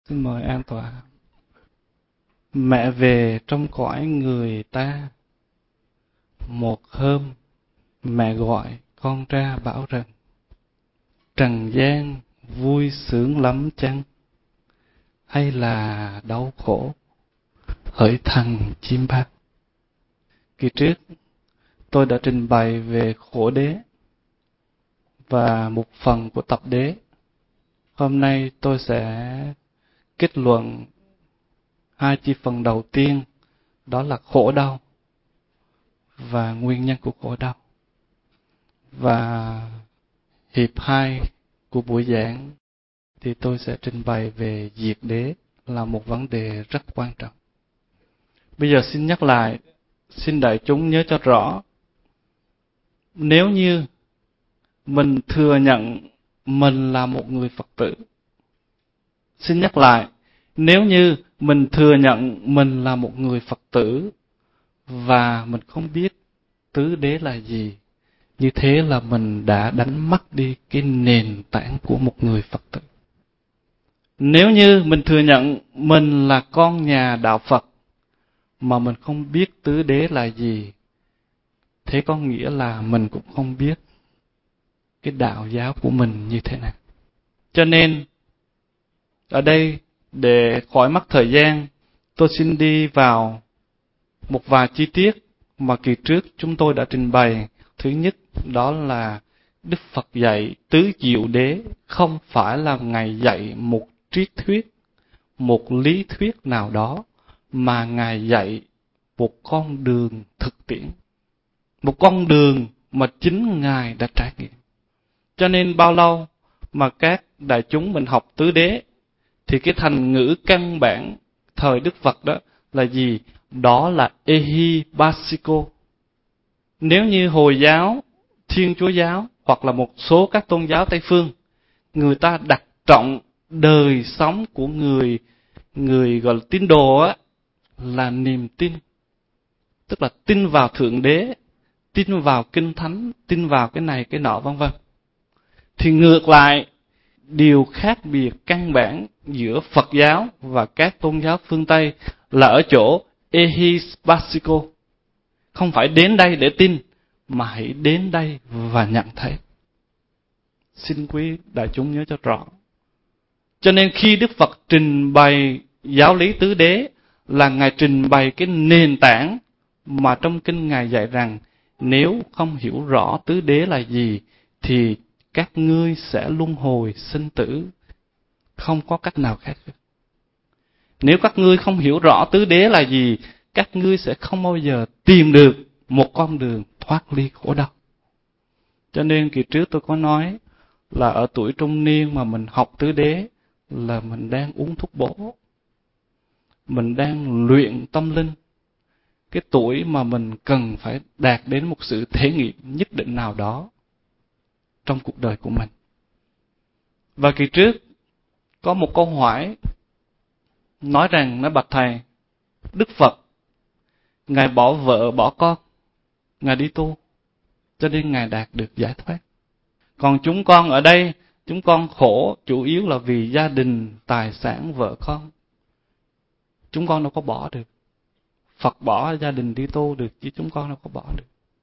Xin mời an tọa. Mẹ về trong cõi người ta. Một hôm, mẹ gọi con ra bảo rằng: trần gian vui sướng lắm chăng, hay là đau khổ, hỡi thằng chim bác. Kỳ trước, tôi đã trình bày về khổ đế và một phần của tập đế. Hôm nay tôi sẽ kết luận hai chi phần đầu tiên, đó là khổ đau và nguyên nhân của khổ đau. Và hiệp 2 của buổi giảng thì tôi sẽ trình bày về diệt đế, là một vấn đề rất quan trọng. Bây giờ xin nhắc lại, xin đại chúng nhớ cho rõ. Nếu như mình thừa nhận mình là một người Phật tử, xin nhắc lại, nếu như mình thừa nhận mình là một người Phật tử và mình không biết tứ đế là gì, như thế là mình đã đánh mất đi cái nền tảng của một người Phật tử. Nếu như mình thừa nhận mình là con nhà đạo Phật mà mình không biết tứ đế là gì, thế có nghĩa là mình cũng không biết cái đạo giáo của mình như thế nào. Cho nên, ở đây, để khỏi mất thời gian, tôi xin đi vào một vài chi tiết mà kỳ trước chúng tôi đã trình bày. Thứ nhất, đó là Đức Phật dạy tứ diệu đế không phải là Ngài dạy một triết thuyết, một lý thuyết nào đó, mà Ngài dạy một con đường thực tiễn. Một con đường mà chính Ngài đã trải nghiệm. Cho nên bao lâu mà các đại chúng mình học tứ đế, thì cái thành ngữ căn bản thời Đức Phật đó là gì? Đó là Ehi Basiko. Nếu như Hồi giáo, Thiên Chúa giáo hoặc là một số các tôn giáo Tây phương, người ta đặt trọng đời sống của người gọi là tín đồ á, là niềm tin. Tức là tin vào Thượng Đế, tin vào Kinh Thánh, tin vào cái này cái nọ vân vân. Thì ngược lại, điều khác biệt căn bản giữa Phật giáo và các tôn giáo phương Tây là ở chỗ Ehispasiko. Không phải đến đây để tin, mà hãy đến đây và nhận thấy. Xin quý đại chúng nhớ cho rõ. Cho nên khi Đức Phật trình bày giáo lý tứ đế, là Ngài trình bày cái nền tảng mà trong kinh Ngài dạy rằng nếu không hiểu rõ tứ đế là gì thì các ngươi sẽ luân hồi sinh tử, không có cách nào khác. Nếu các ngươi không hiểu rõ tứ đế là gì, các ngươi sẽ không bao giờ tìm được một con đường thoát ly khổ đau. Cho nên kỳ trước tôi có nói là ở tuổi trung niên mà mình học tứ đế là mình đang uống thuốc bổ, mình đang luyện tâm linh. Cái tuổi mà mình cần phải đạt đến một sự thể nghiệm nhất định nào đó trong cuộc đời của mình. Và kỳ trước có một câu hỏi nói rằng, nói bạch thầy, Đức Phật Ngài bỏ vợ bỏ con, Ngài đi tu, cho nên Ngài đạt được giải thoát. Còn chúng con ở đây, chúng con khổ chủ yếu là vì gia đình, tài sản, vợ con. Chúng con đâu có bỏ được. Phật bỏ gia đình đi tu được, chứ chúng con đâu có bỏ được.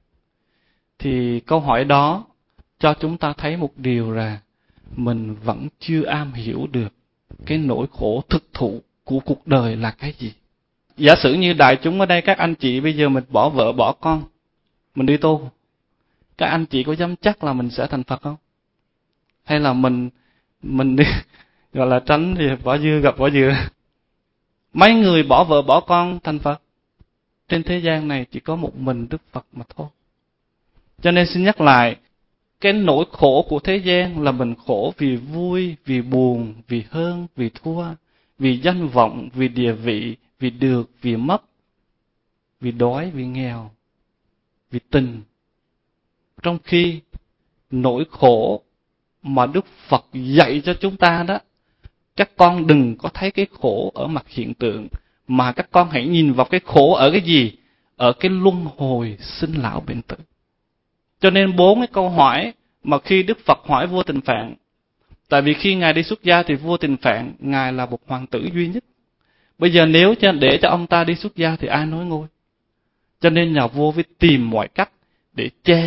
Thì câu hỏi đó cho chúng ta thấy một điều là mình vẫn chưa am hiểu được cái nỗi khổ thực thụ của cuộc đời là cái gì. Giả sử như đại chúng ở đây, các anh chị bây giờ mình bỏ vợ bỏ con, mình đi tu, các anh chị có dám chắc là mình sẽ thành Phật không? Hay là mình đi gọi là tránh thì bỏ dưa gặp bỏ dừa. Mấy người bỏ vợ bỏ con thành Phật? Trên thế gian này chỉ có một mình Đức Phật mà thôi. Cho nên xin nhắc lại, cái nỗi khổ của thế gian là mình khổ vì vui, vì buồn, vì hơn, vì thua, vì danh vọng, vì địa vị, vì được, vì mất, vì đói, vì nghèo, vì tình. Trong khi nỗi khổ mà Đức Phật dạy cho chúng ta đó, các con đừng có thấy cái khổ ở mặt hiện tượng, mà các con hãy nhìn vào cái khổ ở cái gì? Ở cái luân hồi sinh lão bệnh tử. Cho nên 4 cái câu hỏi mà khi Đức Phật hỏi vua Tịnh Phạn, Tại vì khi Ngài đi xuất gia thì vua Tiền Phạn, Ngài là một hoàng tử duy nhất. Bây giờ nếu để cho ông ta đi xuất gia thì ai nối ngôi? Cho nên nhà vua phải tìm mọi cách để che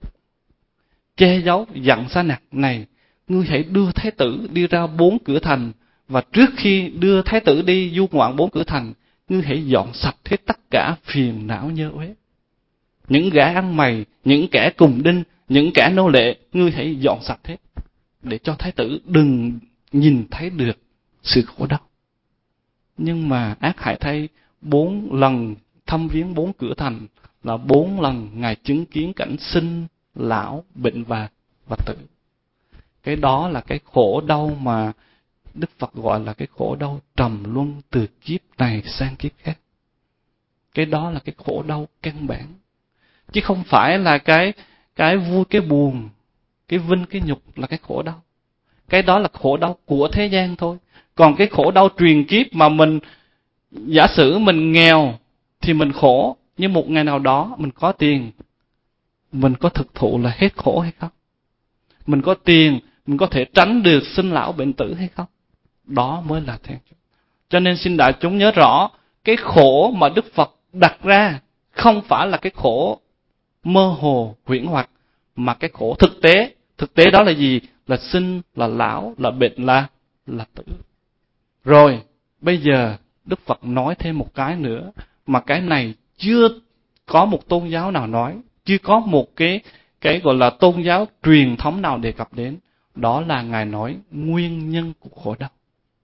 giấu, dặn Sa Nặc này, ngươi hãy đưa thái tử đi ra 4 cửa thành, và trước khi đưa thái tử đi du ngoạn 4 cửa thành, ngươi hãy dọn sạch hết tất cả phiền não nhơ uế. Những gã ăn mày, những kẻ cùng đinh, những kẻ nô lệ, ngươi hãy dọn sạch hết, để cho thái tử đừng nhìn thấy được sự khổ đau. Nhưng mà ác hại thay, 4 lần thăm viếng 4 cửa thành là 4 lần Ngài chứng kiến cảnh sinh, lão, bệnh và tử. Cái đó là cái khổ đau mà Đức Phật gọi là cái khổ đau trầm luân từ kiếp này sang kiếp khác. Cái đó là cái khổ đau căn bản. Chứ không phải là cái vui, cái buồn, cái vinh, cái nhục là cái khổ đau. Cái đó là khổ đau của thế gian thôi. Còn cái khổ đau truyền kiếp mà mình, giả sử mình nghèo thì mình khổ, nhưng một ngày nào đó mình có tiền, mình có thực thụ là hết khổ hay không? Mình có tiền, mình có thể tránh được sinh lão bệnh tử hay không? Đó mới là then chốt. Cho nên xin đại chúng nhớ rõ, cái khổ mà Đức Phật đặt ra không phải là cái khổ mơ hồ, huyễn hoặc, mà cái khổ thực tế. Thực tế đó là gì? Là sinh, là lão, là bệnh, là tử. Rồi, bây giờ Đức Phật nói thêm một cái nữa, mà cái này chưa có một tôn giáo nào nói, chưa có một cái gọi là tôn giáo truyền thống nào đề cập đến. Đó là Ngài nói nguyên nhân của khổ đau.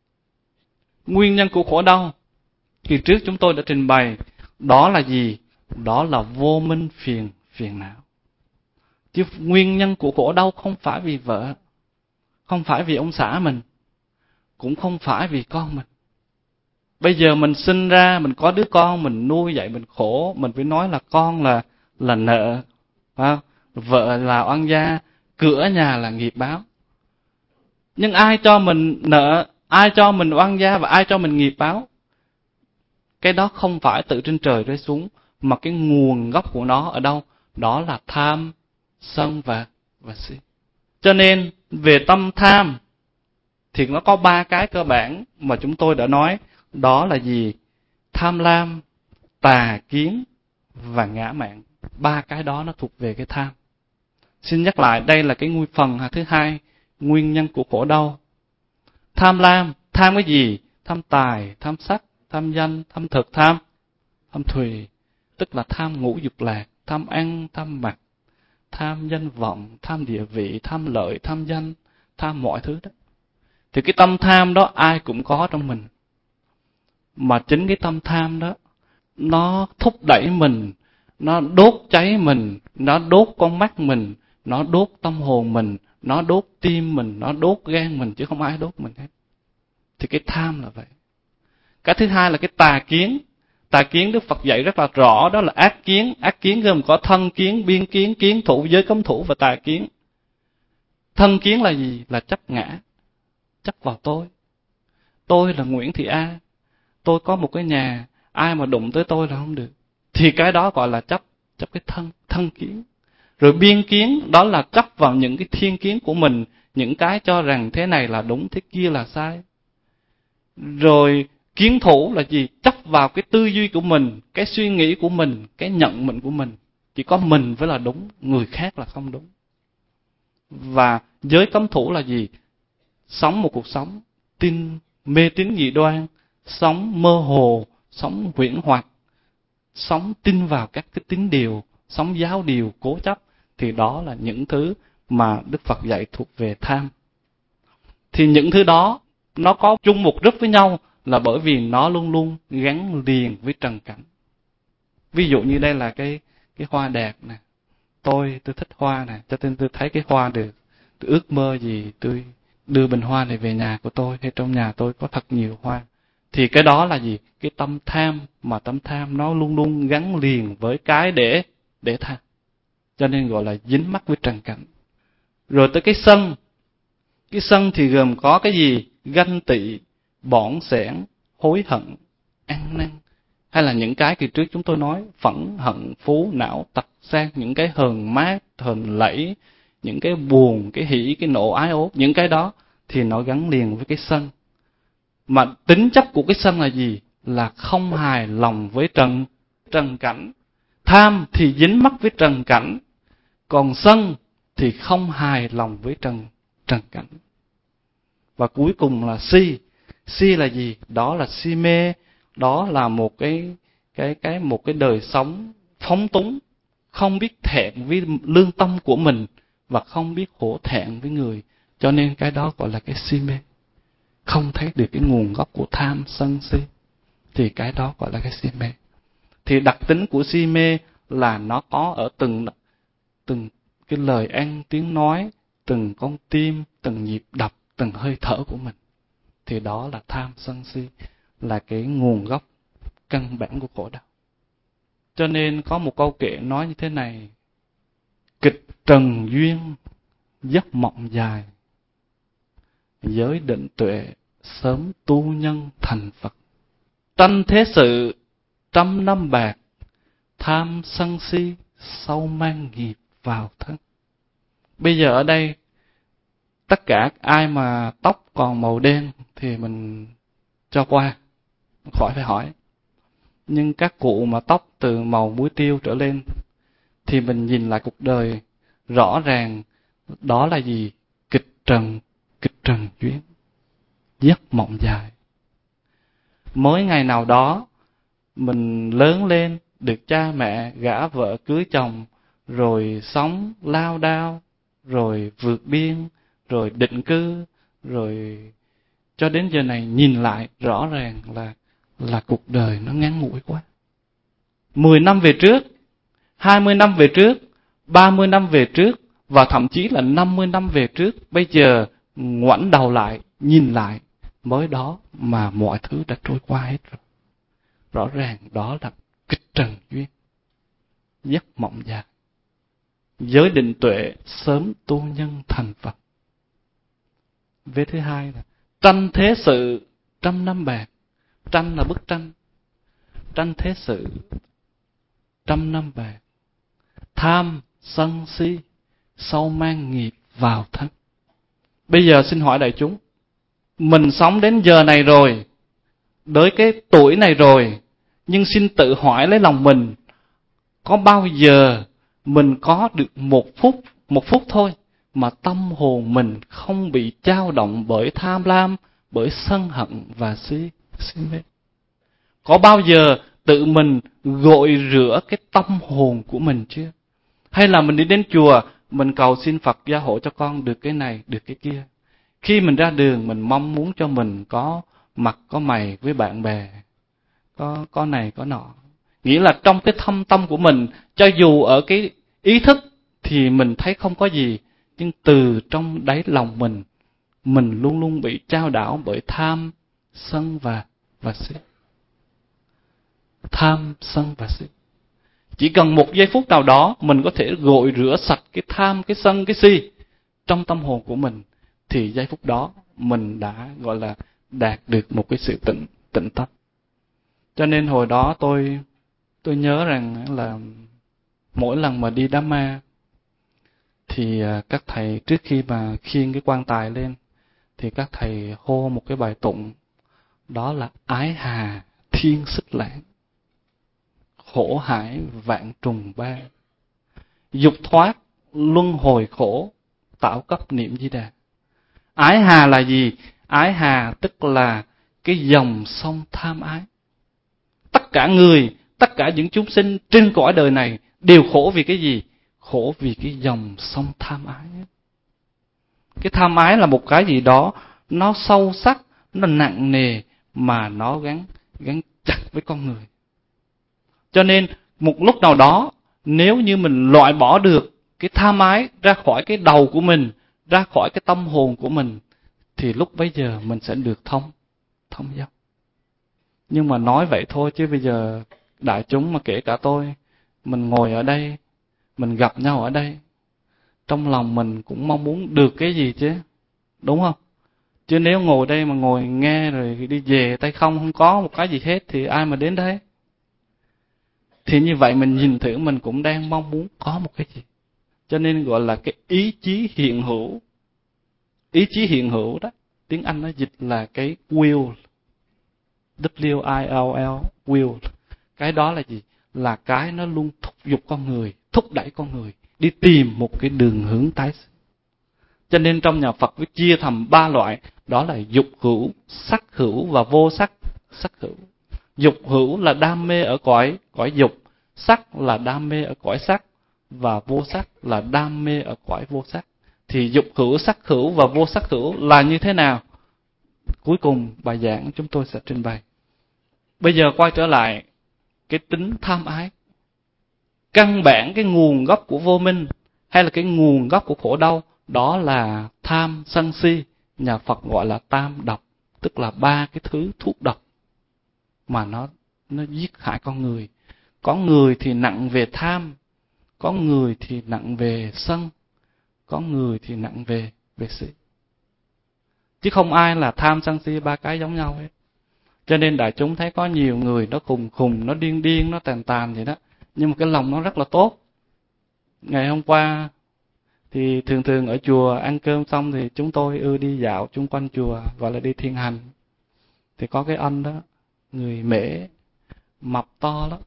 Nguyên nhân của khổ đau thì trước chúng tôi đã trình bày, đó là gì? Đó là vô minh phiền não. Chứ nguyên nhân của khổ đau không phải vì vợ, không phải vì ông xã mình, cũng không phải vì con mình. Bây giờ mình sinh ra, mình có đứa con, mình nuôi dạy mình khổ, mình phải nói là con là nợ, phải không? Vợ là oan gia, cửa nhà là nghiệp báo. Nhưng ai cho mình nợ, ai cho mình oan gia và ai cho mình nghiệp báo? Cái đó không phải từ trên trời rơi xuống, mà cái nguồn gốc của nó ở đâu? Đó là tham, sân và si. Cho nên về tâm tham thì nó có 3 cái cơ bản mà chúng tôi đã nói. Đó là gì? Tham lam, tà kiến và ngã mạn. 3 cái đó nó thuộc về cái tham. Xin nhắc lại, đây là cái phần thứ hai, nguyên nhân của khổ đau. Tham lam, tham cái gì? Tham tài, tham sắc, tham danh, tham thực, tham thùy. Tức là tham ngũ dục lạc, tham ăn, tham mặc, tham danh vọng, tham địa vị, tham lợi, tham danh, tham mọi thứ đó. Thì cái tâm tham đó ai cũng có trong mình. Mà chính cái tâm tham đó, nó thúc đẩy mình, nó đốt cháy mình, nó đốt con mắt mình, nó đốt tâm hồn mình, nó đốt tim mình, nó đốt gan mình, chứ không ai đốt mình hết. Thì cái tham là vậy. Cái thứ hai là cái tà kiến. Tà kiến Đức Phật dạy rất là rõ, đó là ác kiến. Ác kiến gồm có thân kiến, biên kiến, kiến thủ, giới cấm thủ và tà kiến. Thân kiến là gì? Là chấp ngã, chấp vào tôi. Tôi là Nguyễn Thị A, tôi có một cái nhà, ai mà đụng tới tôi là không được. Thì cái đó gọi là chấp cái thân kiến. Rồi biên kiến, đó là chấp vào những cái thiên kiến của mình, những cái cho rằng thế này là đúng, thế kia là sai. Rồi kiến thủ là gì? Chấp vào cái tư duy của mình, cái suy nghĩ của mình, cái nhận mệnh của mình. Chỉ có mình mới là đúng, người khác là không đúng. Và giới cấm thủ là gì? Sống một cuộc sống mê tín dị đoan, sống mơ hồ, sống huyễn hoặc, sống tin vào các cái tín điều, sống giáo điều cố chấp. Thì đó là những thứ mà Đức Phật dạy thuộc về tham. Thì những thứ đó nó có chung một group với nhau là bởi vì nó luôn luôn gắn liền với trần cảnh. Ví dụ như đây là cái hoa đẹp nè. Tôi thích hoa nè, cho nên tôi thấy cái hoa được. Tôi ước mơ gì tôi đưa bình hoa này về nhà của tôi, hay trong nhà tôi có thật nhiều hoa. Thì cái đó là gì? Cái tâm tham, mà tâm tham nó luôn luôn gắn liền với cái để tham. Cho nên gọi là dính mắc với trần cảnh. Rồi tới cái sân. Cái sân thì gồm có cái gì? Ganh tị, bỏng sẻn, hối hận, ăn năn. Hay là những cái kỳ trước chúng tôi nói, phẫn, hận, phú, não, tật, sang, những cái hờn mát, hờn lẫy, những cái buồn, cái hỷ, cái nộ, ái ố, những cái đó thì nó gắn liền với cái sân. Mà tính chất của cái sân là gì? Là không hài lòng với trần cảnh. Tham thì dính mắc với trần cảnh, còn sân thì không hài lòng với trần cảnh. Và cuối cùng là si. Si là gì? Đó là si mê, đó là một cái đời sống phóng túng, không biết thẹn với lương tâm của mình và không biết hổ thẹn với người, cho nên cái đó gọi là cái si mê. Không thấy được cái nguồn gốc của tham sân si thì cái đó gọi là cái si mê. Thì đặc tính của si mê là nó có ở từng cái lời ăn tiếng nói, từng con tim, từng nhịp đập, từng hơi thở của mình. Thì đó là tham sân si, là cái nguồn gốc căn bản của khổ đau. Cho nên có một câu kệ nói như thế này: kịch trần duyên giấc mộng dài, giới định tuệ sớm tu nhân thành Phật. Tranh thế sự trăm năm bạc, tham sân si sau mang nghiệp vào thân. Bây giờ ở đây tất cả ai mà tóc còn màu đen thì mình cho qua, khỏi phải hỏi. Nhưng các cụ mà tóc từ màu muối tiêu trở lên thì mình nhìn lại cuộc đời rõ ràng đó là gì? Kịch trần duyên, giấc mộng dài. Mới ngày nào đó mình lớn lên, được cha mẹ gả vợ cưới chồng, rồi sống lao đao, rồi vượt biên, rồi định cư, rồi cho đến giờ này nhìn lại rõ ràng là cuộc đời nó ngắn ngủi quá. 10 năm về trước, 20 năm về trước, 30 năm về trước và thậm chí là 50 năm về trước, bây giờ ngoảnh đầu lại, nhìn lại, mới đó mà mọi thứ đã trôi qua hết rồi. Rõ ràng đó là kịch trần duyên, giấc mộng dài, giới định tuệ sớm tu nhân thành Phật. Vế thứ hai là tranh thế sự trăm năm bạc. Tranh là bức tranh, tranh thế sự trăm năm bạc, tham sân si sau mang nghiệp vào thân. Bây giờ xin hỏi đại chúng, mình sống đến giờ này rồi, tới cái tuổi này rồi, nhưng xin tự hỏi lấy lòng mình, có bao giờ mình có được một phút thôi mà tâm hồn mình không bị dao động bởi tham lam, bởi sân hận và si mê? Có bao giờ tự mình gội rửa cái tâm hồn của mình chưa? Hay là mình đi đến chùa, mình cầu xin Phật gia hộ cho con được cái này, được cái kia. Khi mình ra đường, mình mong muốn cho mình có mặt có mày với bạn bè, có này có nọ. Nghĩa là trong cái thâm tâm của mình, cho dù ở cái ý thức thì mình thấy không có gì, nhưng từ trong đáy lòng mình luôn luôn bị trao đảo bởi tham, sân và si. Tham, sân và si. Chỉ cần một giây phút nào đó mình có thể gội rửa sạch cái tham, cái sân, cái si trong tâm hồn của mình, thì giây phút đó mình đã gọi là đạt được một cái sự tịnh tâm. Cho nên hồi đó tôi nhớ rằng là mỗi lần mà đi đám ma thì các thầy trước khi mà khiêng cái quan tài lên thì các thầy hô một cái bài tụng, đó là ái hà thiên xích lãng, khổ hải vạn trùng ba, dục thoát luân hồi khổ, tạo cấp niệm Di Đà. Ái hà là gì? Ái hà tức là cái dòng sông tham ái. Tất cả người, tất cả những chúng sinh trên cõi đời này đều khổ vì cái gì? Khổ vì cái dòng sông tham ái. Cái tham ái là một cái gì đó nó sâu sắc, nó nặng nề mà nó gắn chặt với con người. Cho nên một lúc nào đó, nếu như mình loại bỏ được cái tham ái ra khỏi cái đầu của mình, ra khỏi cái tâm hồn của mình, thì lúc bấy giờ mình sẽ được thông dong. Nhưng mà nói vậy thôi, chứ bây giờ đại chúng mà kể cả tôi, mình ngồi ở đây, mình gặp nhau ở đây, trong lòng mình cũng mong muốn được cái gì chứ, đúng không? Chứ nếu ngồi đây mà ngồi nghe rồi đi về tay không có một cái gì hết thì ai mà đến đây? Thì như vậy mình nhìn thử mình cũng đang mong muốn có một cái gì. Cho nên gọi là cái ý chí hiện hữu. Ý chí hiện hữu đó, tiếng Anh nó dịch là cái will, W-I-L-L, will. Cái đó là gì? Là cái nó luôn thúc giục con người, thúc đẩy con người đi tìm một cái đường hướng tái sinh. Cho nên trong nhà Phật mới chia thành 3 loại, đó là dục hữu, sắc hữu và vô sắc. Sắc hữu. Dục hữu là đam mê ở cõi dục, sắc là đam mê ở cõi sắc, và vô sắc là đam mê ở cõi vô sắc. Thì dục hữu, sắc hữu và vô sắc hữu là như thế nào? Cuối cùng bài giảng chúng tôi sẽ trình bày. Bây giờ quay trở lại cái tính tham ái. Căn bản cái nguồn gốc của vô minh hay là cái nguồn gốc của khổ đau, đó là tham sân si. Nhà Phật gọi là tam độc, tức là 3 cái thứ thuốc độc mà nó giết hại con người. Có người thì nặng về tham, có người thì nặng về sân, có người thì nặng về si. Chứ không ai là tham sân si 3 cái giống nhau hết. Cho nên đại chúng thấy có nhiều người nó khùng, nó điên, nó tàn vậy đó, nhưng mà cái lòng nó rất là tốt. Ngày hôm qua thì thường ở chùa ăn cơm xong thì chúng tôi đi dạo chung quanh chùa, gọi là đi thiền hành. Thì có cái anh đó, người Mễ, mập to lắm.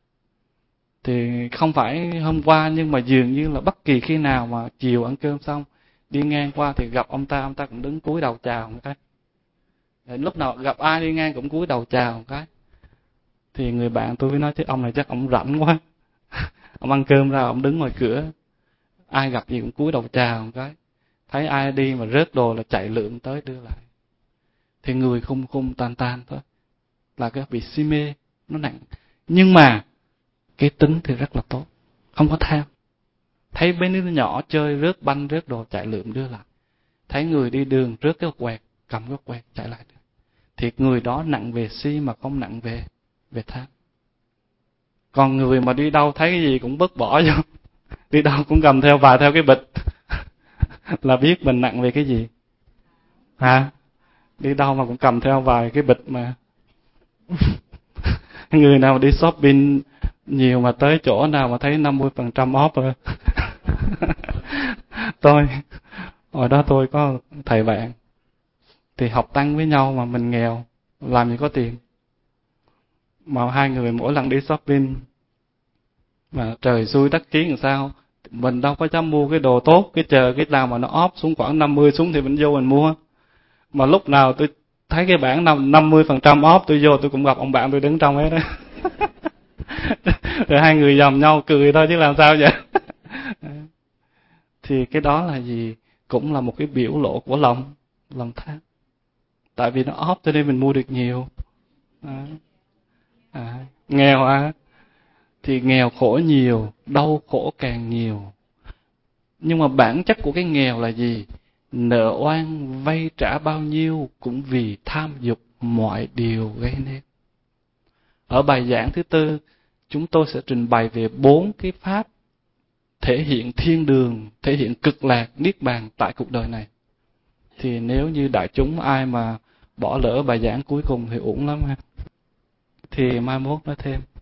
Thì không phải hôm qua, nhưng mà dường như là bất kỳ khi nào mà chiều ăn cơm xong đi ngang qua thì gặp ông ta cũng đứng cúi đầu chào một cái. Lúc nào gặp ai đi ngang cũng cúi đầu chào một cái. Thì người bạn tôi mới nói chứ ông này chắc ông rảnh quá. Ông ăn cơm ra ông đứng ngoài cửa, ai gặp gì cũng cúi đầu chào một cái. Thấy ai đi mà rớt đồ là chạy lượm tới đưa lại. Thì người khung tan thôi, là cái bị si mê nó nặng. Nhưng mà cái tính thì rất là tốt, không có tham. Thấy mấy đứa nhỏ chơi rớt banh rớt đồ chạy lượm đưa lại. Thấy người đi đường rớt cái quẹt, cầm cái quẹt chạy lại. Thì người đó nặng về si mà không nặng về tham. Còn người mà đi đâu thấy cái gì cũng vứt bỏ vô, đi đâu cũng cầm theo vài theo cái bịch là biết mình nặng về cái gì. Đi đâu mà cũng cầm theo vài cái bịch mà. Người nào đi shopping nhiều mà tới chỗ nào mà thấy 50% off rồi. Hồi đó tôi có thầy bạn, thì học tăng với nhau mà mình nghèo, làm gì có tiền. Mà hai người mỗi lần đi shopping, mà trời xui đất kiến làm sao, mình đâu có dám mua cái đồ tốt, cái chờ cái nào mà nó off xuống khoảng 50 xuống thì mình vô mình mua. Mà lúc nào tôi thấy cái bảng 50% off, tôi vô tôi cũng gặp ông bạn tôi đứng trong ấy đó. Rồi hai người dòm nhau cười thôi chứ làm sao vậy. Thì cái đó là gì? Cũng là một cái biểu lộ của lòng tham. Tại vì nó off cho nên mình mua được nhiều. Nghèo thì nghèo khổ nhiều, đau khổ càng nhiều. Nhưng mà bản chất của cái nghèo là gì? Nợ oan vay trả bao nhiêu cũng vì tham dục mọi điều gây nên. Ở bài giảng thứ 4, chúng tôi sẽ trình bày về 4 cái pháp thể hiện thiên đường, thể hiện cực lạc, niết bàn tại cuộc đời này. Thì nếu như đại chúng ai mà bỏ lỡ bài giảng cuối cùng thì uổng lắm ha. Thì mai mốt nói thêm.